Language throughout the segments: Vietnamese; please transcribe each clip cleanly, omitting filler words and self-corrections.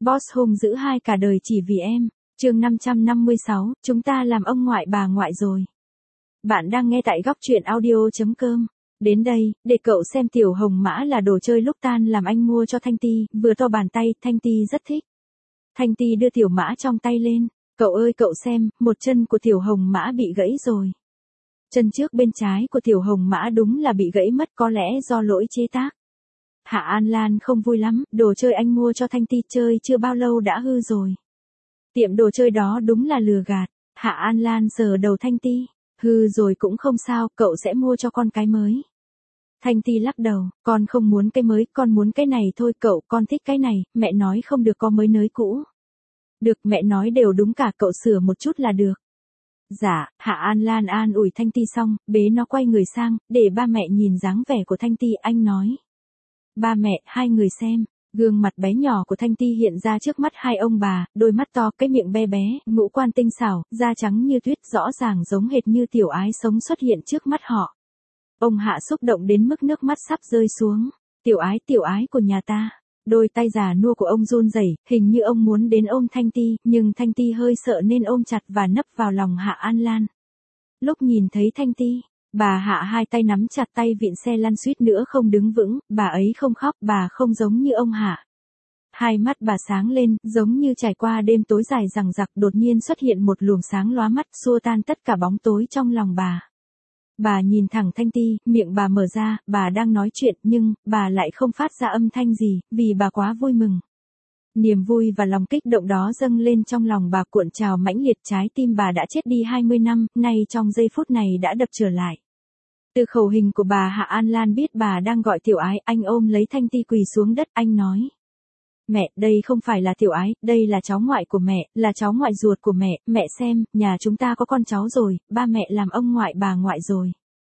Boss hung dữ hai cả đời chỉ vì em. Chương 556, chúng ta làm ông ngoại bà ngoại rồi. Bạn đang nghe tại góc truyện audio.com. Đến đây, để cậu xem tiểu hồng mã là đồ chơi lúc tan làm anh mua cho Thanh Ti, vừa to bàn tay, Thanh Ti rất thích. Thanh Ti đưa tiểu mã trong tay lên. Cậu ơi cậu xem, một chân của tiểu hồng mã bị gãy rồi. Chân trước bên trái của tiểu hồng mã đúng là bị gãy mất, có lẽ do lỗi chế tác. Hạ An Lan không vui lắm, đồ chơi anh mua cho Thanh Ti chơi chưa bao lâu đã hư rồi. Tiệm đồ chơi đó đúng là lừa gạt. Hạ An Lan sờ đầu Thanh Ti. Hư rồi cũng không sao, cậu sẽ mua cho con cái mới. Thanh Ti lắc đầu, con không muốn cái mới, con muốn cái này thôi cậu, con thích cái này, mẹ nói không được có mới nới cũ. Được, mẹ nói đều đúng cả, cậu sửa một chút là được. Dạ, Hạ An Lan an ủi Thanh Ti xong, bế nó quay người sang, để ba mẹ nhìn dáng vẻ của Thanh Ti, anh nói. Ba mẹ, hai người xem. Gương mặt bé nhỏ của Thanh Ti hiện ra trước mắt hai ông bà, đôi mắt to, cái miệng bé bé, ngũ quan tinh xảo, da trắng như tuyết, rõ ràng giống hệt như tiểu ái sống xuất hiện trước mắt họ. Ông Hạ xúc động đến mức nước mắt sắp rơi xuống. Tiểu ái của nhà ta. Đôi tay già nua của ông run rẩy, hình như ông muốn đến ôm Thanh Ti, nhưng Thanh Ti hơi sợ nên ôm chặt và nấp vào lòng Hạ An Lan. Lúc nhìn thấy Thanh Ti, bà Hạ hai tay nắm chặt tay vịn xe lăn suýt nữa không đứng vững, bà ấy không khóc, bà không giống như ông Hạ. Hai mắt bà sáng lên, giống như trải qua đêm tối dài dằng dặc, đột nhiên xuất hiện một luồng sáng lóa mắt, xua tan tất cả bóng tối trong lòng bà. Bà nhìn thẳng Thanh Ti, miệng bà mở ra, bà đang nói chuyện nhưng, bà lại không phát ra âm thanh gì, vì bà quá vui mừng. Niềm vui và lòng kích động đó dâng lên trong lòng bà cuộn trào mãnh liệt, trái tim bà đã chết đi 20 năm, nay trong giây phút này đã đập trở lại. Từ khẩu hình của bà Hạ An Lan biết bà đang gọi tiểu ái, anh ôm lấy Thanh Ti quỳ xuống đất, anh nói. Mẹ, đây không phải là tiểu ái, đây là cháu ngoại của mẹ, là cháu ngoại ruột của mẹ xem, nhà chúng ta có con cháu rồi, ba mẹ làm ông ngoại bà ngoại rồi.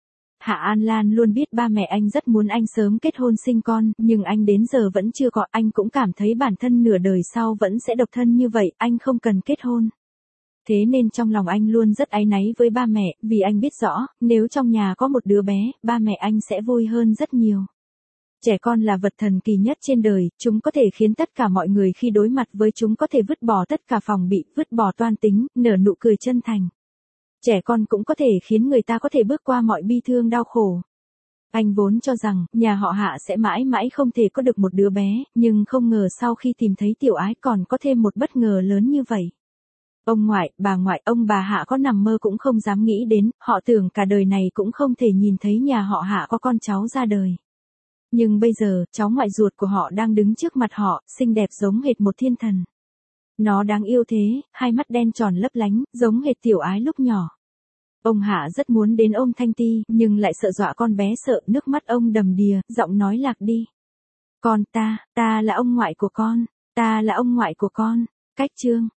Hạ An Lan luôn biết ba mẹ anh rất muốn anh sớm kết hôn sinh con, nhưng anh đến giờ vẫn chưa có, anh cũng cảm thấy bản thân nửa đời sau vẫn sẽ độc thân như vậy, anh không cần kết hôn. Thế nên trong lòng anh luôn rất áy náy với ba mẹ, vì anh biết rõ, nếu trong nhà có một đứa bé, ba mẹ anh sẽ vui hơn rất nhiều. Trẻ con là vật thần kỳ nhất trên đời, chúng có thể khiến tất cả mọi người khi đối mặt với chúng có thể vứt bỏ tất cả phòng bị, vứt bỏ toan tính, nở nụ cười chân thành. Trẻ con cũng có thể khiến người ta có thể bước qua mọi bi thương đau khổ. Anh vốn cho rằng, nhà họ Hạ sẽ mãi mãi không thể có được một đứa bé, nhưng không ngờ sau khi tìm thấy tiểu ái còn có thêm một bất ngờ lớn như vậy. Ông ngoại, bà ngoại, ông bà Hạ có nằm mơ cũng không dám nghĩ đến, họ tưởng cả đời này cũng không thể nhìn thấy nhà họ Hạ có con cháu ra đời. Nhưng bây giờ, cháu ngoại ruột của họ đang đứng trước mặt họ, xinh đẹp giống hệt một thiên thần. Nó đáng yêu thế, hai mắt đen tròn lấp lánh, giống hệt tiểu ái lúc nhỏ. Ông Hạ rất muốn đến ôm Thanh Ti, nhưng lại sợ dọa con bé sợ, nước mắt ông đầm đìa, giọng nói lạc đi. Con ta là ông ngoại của con, ta là ông ngoại của con. Cách chương.